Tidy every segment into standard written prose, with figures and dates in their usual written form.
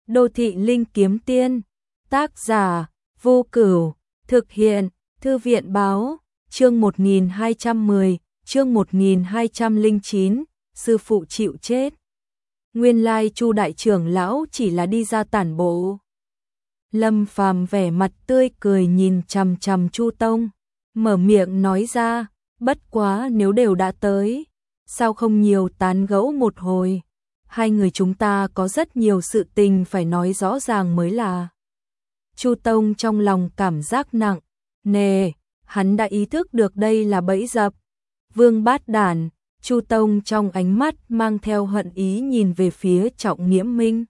Đô thị linh kiếm tiên, tác giả, Vô Cửu, thực hiện, Thư viện báo, chương 1210, chương 1209, sư phụ chịu chết. Nguyên lai Chu đại trưởng lão chỉ là đi ra tản bộ. Lâm Phàm vẻ mặt tươi cười nhìn chằm chằm Chu Tông, mở miệng nói ra, bất quá nếu đều đã tới, sao không nhiều tán gẫu một hồi. Hai người chúng ta có rất nhiều sự tình phải nói rõ ràng mới là. Chu Tông trong lòng cảm giác nặng nề, hắn đã ý thức được đây là bẫy dập. Vương Bát Đản, Chu Tông trong ánh mắt mang theo hận ý nhìn về phía Trọng Nghiễm Minh.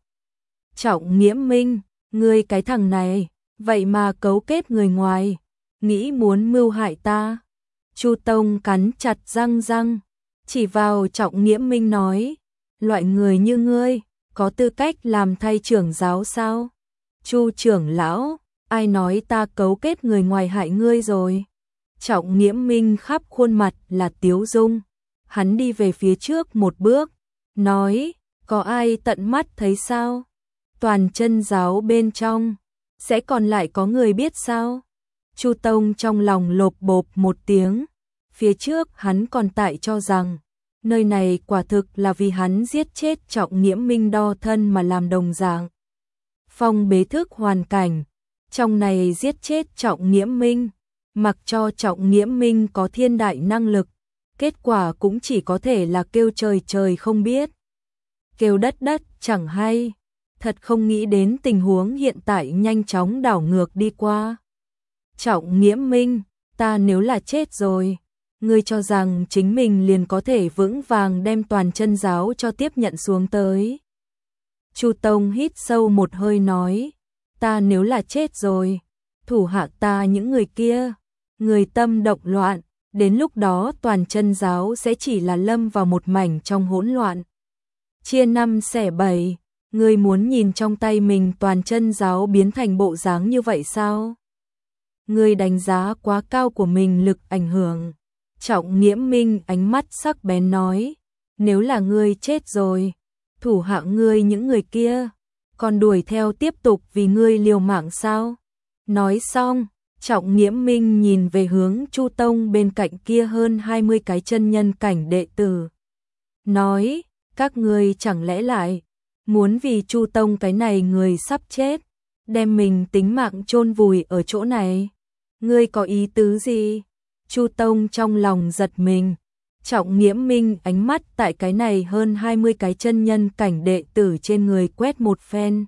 Trọng Nghiễm Minh, ngươi cái thằng này, vậy mà cấu kết người ngoài, nghĩ muốn mưu hại ta. Chu Tông cắn chặt răng, chỉ vào Trọng Nghiễm Minh nói, loại người như ngươi, có tư cách làm thay trưởng giáo sao? Chu trưởng lão, ai nói ta cấu kết người ngoài hại ngươi rồi? Trọng Nghiễm Minh khắp khuôn mặt là tiếu dung, hắn đi về phía trước một bước, nói, có ai tận mắt thấy sao? Toàn chân giáo bên trong, sẽ còn lại có người biết sao? Chu Tông trong lòng lộp bộp một tiếng, phía trước hắn còn tại cho rằng, nơi này quả thực là vì hắn giết chết Trọng Nghiễm Minh đo thân mà làm đồng dạng. Phong bế thức hoàn cảnh, trong này giết chết Trọng Nghiễm Minh, mặc cho Trọng Nghiễm Minh có thiên đại năng lực, kết quả cũng chỉ có thể là kêu trời trời không biết, kêu đất đất chẳng hay. Thật không nghĩ đến tình huống hiện tại nhanh chóng đảo ngược đi qua. Trọng Nghiễm Minh, ta nếu là chết rồi, ngươi cho rằng chính mình liền có thể vững vàng đem toàn chân giáo cho tiếp nhận xuống tới. Chu Tông hít sâu một hơi nói, ta nếu là chết rồi, thủ hạ ta những người kia, người tâm động loạn, đến lúc đó toàn chân giáo sẽ chỉ là lâm vào một mảnh trong hỗn loạn. Chia năm xẻ bảy, ngươi muốn nhìn trong tay mình toàn chân giáo biến thành bộ dáng như vậy sao? Ngươi đánh giá quá cao của mình lực ảnh hưởng. Trọng Nghiễm Minh ánh mắt sắc bén nói, nếu là ngươi chết rồi, thủ hạ ngươi những người kia, còn đuổi theo tiếp tục vì ngươi liều mạng sao? Nói xong, Trọng Nghiễm Minh nhìn về hướng Chu Tông bên cạnh kia hơn 20 cái chân nhân cảnh đệ tử. Nói, các ngươi chẳng lẽ lại muốn vì Chu Tông cái này người sắp chết, đem mình tính mạng chôn vùi ở chỗ này? Ngươi có ý tứ gì? Chu Tông trong lòng giật mình. Trọng Nghiễm Minh ánh mắt tại cái này hơn 20 cái chân nhân cảnh đệ tử trên người quét một phen.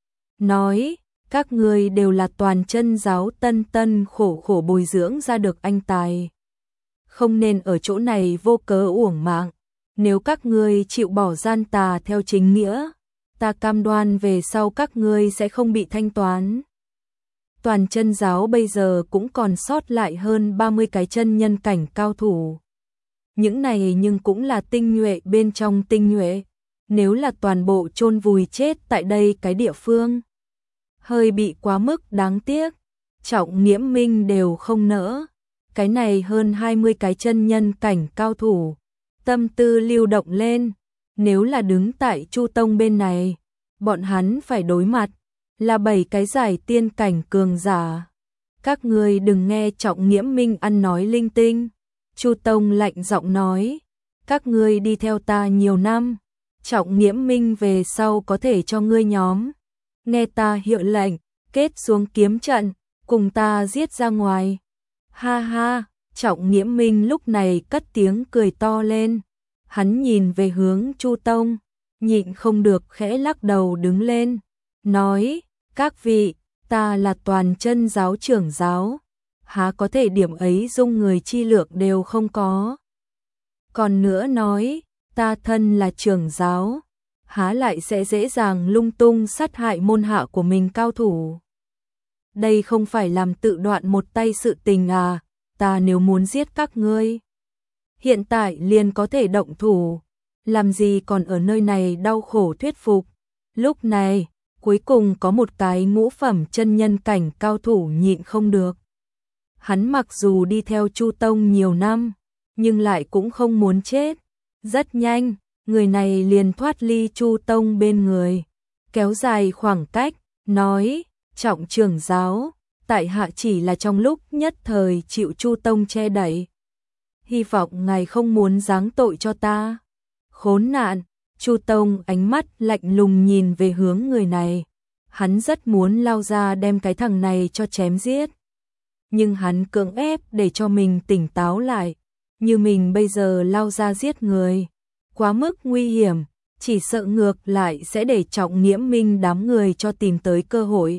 Nói, các ngươi đều là toàn chân giáo tân khổ khổ bồi dưỡng ra được anh tài. Không nên ở chỗ này vô cớ uổng mạng. Nếu các ngươi chịu bỏ gian tà theo chính nghĩa, ta cam đoan về sau các ngươi sẽ không bị thanh toán. Toàn chân giáo bây giờ cũng còn sót lại hơn 30 cái chân nhân cảnh cao thủ. Những này nhưng cũng là tinh nhuệ bên trong tinh nhuệ. Nếu là toàn bộ chôn vùi chết tại đây cái địa phương, hơi bị quá mức đáng tiếc. Trọng Nghiễm Minh đều không nỡ. Cái này hơn 20 cái chân nhân cảnh cao thủ, tâm tư lưu động lên. Nếu là đứng tại Chu Tông bên này, bọn hắn phải đối mặt là 7 cái giải tiên cảnh cường giả. Các ngươi đừng nghe Trọng Nghiễm Minh ăn nói linh tinh. Chu Tông lạnh giọng nói, các ngươi đi theo ta nhiều năm, Trọng Nghiễm Minh về sau có thể cho ngươi nhóm nghe ta hiệu lệnh, kết xuống kiếm trận, cùng ta giết ra ngoài. Ha ha, Trọng Nghiễm Minh lúc này cất tiếng cười to lên. Hắn nhìn về hướng Chu Tông, nhịn không được khẽ lắc đầu đứng lên, nói, các vị, ta là toàn chân giáo trưởng giáo, há có thể điểm ấy dung người chi lượng đều không có. Còn nữa nói, ta thân là trưởng giáo, há lại sẽ dễ dàng lung tung sát hại môn hạ của mình cao thủ. Đây không phải làm tự đoạn một tay sự tình à, ta nếu muốn giết các ngươi, hiện tại liền có thể động thủ, làm gì còn ở nơi này đau khổ thuyết phục. Lúc này, cuối cùng có một cái ngũ phẩm chân nhân cảnh cao thủ nhịn không được. Hắn mặc dù đi theo Chu Tông nhiều năm, nhưng lại cũng không muốn chết. Rất nhanh, người này liền thoát ly Chu Tông bên người, kéo dài khoảng cách, nói, trọng trưởng giáo, tại hạ chỉ là trong lúc nhất thời chịu Chu Tông che đậy. Hy vọng ngài không muốn giáng tội cho ta. Khốn nạn, Chu Tông ánh mắt lạnh lùng nhìn về hướng người này. Hắn rất muốn lao ra đem cái thằng này cho chém giết. Nhưng hắn cưỡng ép để cho mình tỉnh táo lại. Như mình bây giờ lao ra giết người, quá mức nguy hiểm, chỉ sợ ngược lại sẽ để Trọng Nghiễm Minh đám người cho tìm tới cơ hội.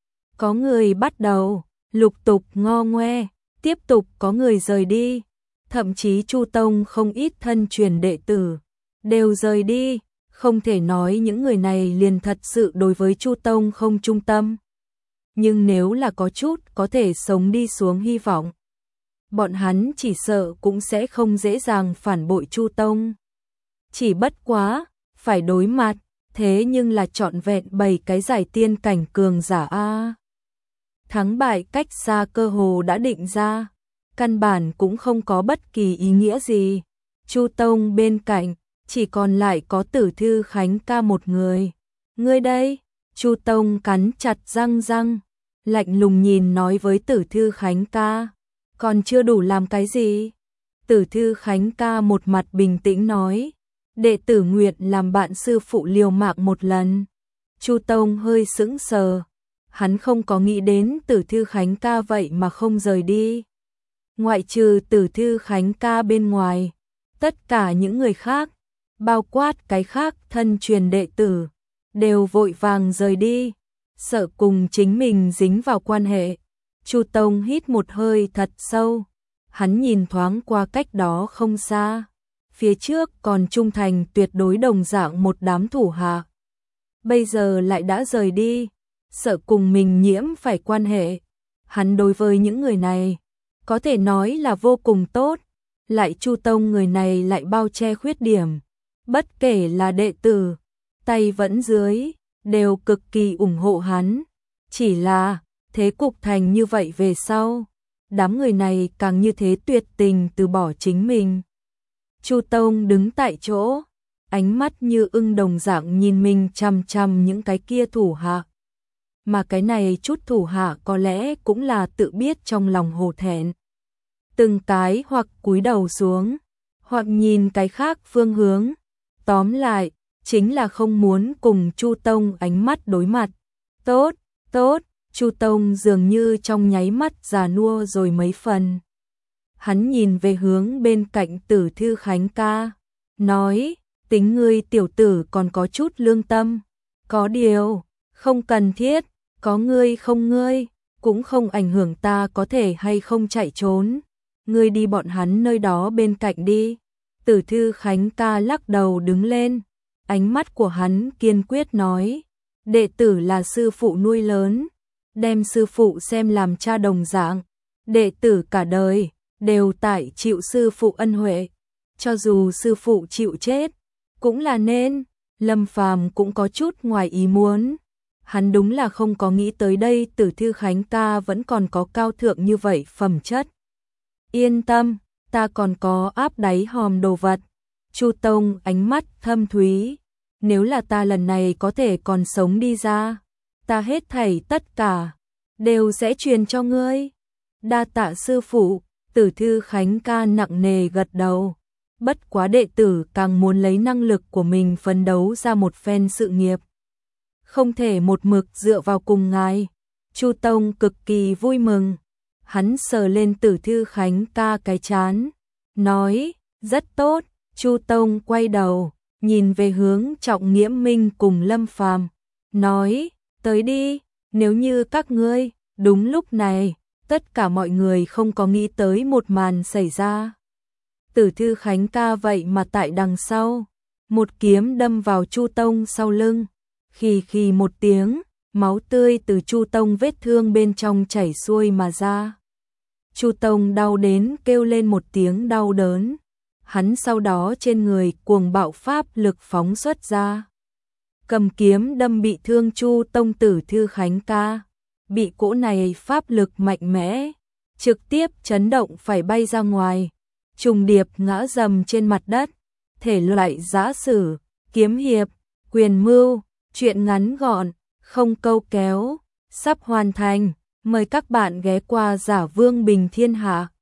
Có người bắt đầu lục tục ngo ngoe, tiếp tục có người rời đi, thậm chí Chu Tông không ít thân truyền đệ tử đều rời đi, không thể nói những người này liền thật sự đối với Chu Tông không trung tâm. Nhưng nếu là có chút có thể sống đi xuống hy vọng, bọn hắn chỉ sợ cũng sẽ không dễ dàng phản bội Chu Tông. Chỉ bất quá, phải đối mặt, thế nhưng là trọn vẹn 7 cái giải tiên cảnh cường giả a. Thắng bại cách xa cơ hồ đã định ra, căn bản cũng không có bất kỳ ý nghĩa gì. Chu Tông bên cạnh, chỉ còn lại có Tử Thư Khánh ca một người. Ngươi đây, Chu Tông cắn chặt răng, lạnh lùng nhìn nói với Tử Thư Khánh ca. Còn chưa đủ làm cái gì? Tử Thư Khánh ca một mặt bình tĩnh nói. Đệ tử nguyện làm bạn sư phụ liều mạng một lần. Chu Tông hơi sững sờ. Hắn không có nghĩ đến Tử Thư Khánh ca vậy mà không rời đi. Ngoại trừ Tử Thư Khánh ca bên ngoài, tất cả những người khác, bao quát cái khác thân truyền đệ tử, đều vội vàng rời đi, sợ cùng chính mình dính vào quan hệ. Chu Tông hít một hơi thật sâu, hắn nhìn thoáng qua cách đó không xa, phía trước còn trung thành tuyệt đối đồng dạng một đám thủ hạ. Bây giờ lại đã rời đi, sợ cùng mình nhiễm phải quan hệ. Hắn đối với những người này, có thể nói là vô cùng tốt, lại Chu Tông người này lại bao che khuyết điểm. Bất kể là đệ tử, tay vẫn dưới, đều cực kỳ ủng hộ hắn. Chỉ là, thế cục thành như vậy về sau, đám người này càng như thế tuyệt tình từ bỏ chính mình. Chu Tông đứng tại chỗ, ánh mắt như ưng đồng dạng nhìn mình chằm chằm những cái kia thủ hạ. Mà cái này chút thủ hạ có lẽ cũng là tự biết trong lòng hổ thẹn. Từng cái hoặc cúi đầu xuống, hoặc nhìn cái khác phương hướng. Tóm lại, chính là không muốn cùng Chu Tông ánh mắt đối mặt. Tốt, tốt, Chu Tông dường như trong nháy mắt già nua rồi mấy phần. Hắn nhìn về hướng bên cạnh Tử Thư Khánh ca, nói, tính ngươi tiểu tử còn có chút lương tâm. Có điều, không cần thiết, có ngươi không ngươi, cũng không ảnh hưởng ta có thể hay không chạy trốn. Ngươi đi bọn hắn nơi đó bên cạnh đi. Tử Thư Khánh ca lắc đầu đứng lên, ánh mắt của hắn kiên quyết nói, đệ tử là sư phụ nuôi lớn, đem sư phụ xem làm cha đồng dạng, đệ tử cả đời đều tại chịu sư phụ ân huệ, cho dù sư phụ chịu chết, cũng là nên. Lâm Phàm cũng có chút ngoài ý muốn, hắn đúng là không có nghĩ tới đây Tử Thư Khánh ca vẫn còn có cao thượng như vậy phẩm chất. Yên tâm, ta còn có áp đáy hòm đồ vật. Chu Tông ánh mắt thâm thúy, nếu là ta lần này có thể còn sống đi ra, ta hết thảy tất cả đều sẽ truyền cho ngươi. Đa tạ sư phụ. Tử Thư Khánh ca nặng nề gật đầu. Bất quá đệ tử càng muốn lấy năng lực của mình phấn đấu ra một phen sự nghiệp, không thể một mực dựa vào cùng ngài. Chu Tông cực kỳ vui mừng, hắn sờ lên Tử Thư Khánh ca cái trán, nói, rất tốt. Chu Tông quay đầu, nhìn về hướng Trọng Nghiễm Minh cùng Lâm Phàm, nói, tới đi. Nếu như các ngươi. Đúng lúc này, tất cả mọi người không có nghĩ tới một màn xảy ra. Tử Thư Khánh ca vậy mà tại đằng sau, một kiếm đâm vào Chu Tông sau lưng, khì khì một tiếng, máu tươi từ Chu Tông vết thương bên trong chảy xuôi mà ra. Chu Tông đau đến kêu lên một tiếng đau đớn, hắn sau đó trên người cuồng bạo pháp lực phóng xuất ra, cầm kiếm đâm bị thương Chu Tông. Tử Thư Khánh ca bị cỗ này pháp lực mạnh mẽ trực tiếp chấn động phải bay ra ngoài, trùng điệp ngã dầm trên mặt đất. Thể loại giã sử, kiếm hiệp, quyền mưu, Chuyện ngắn gọn, không câu kéo, sắp hoàn thành. Mời các bạn ghé qua Giả Vương Bình Thiên Hạ.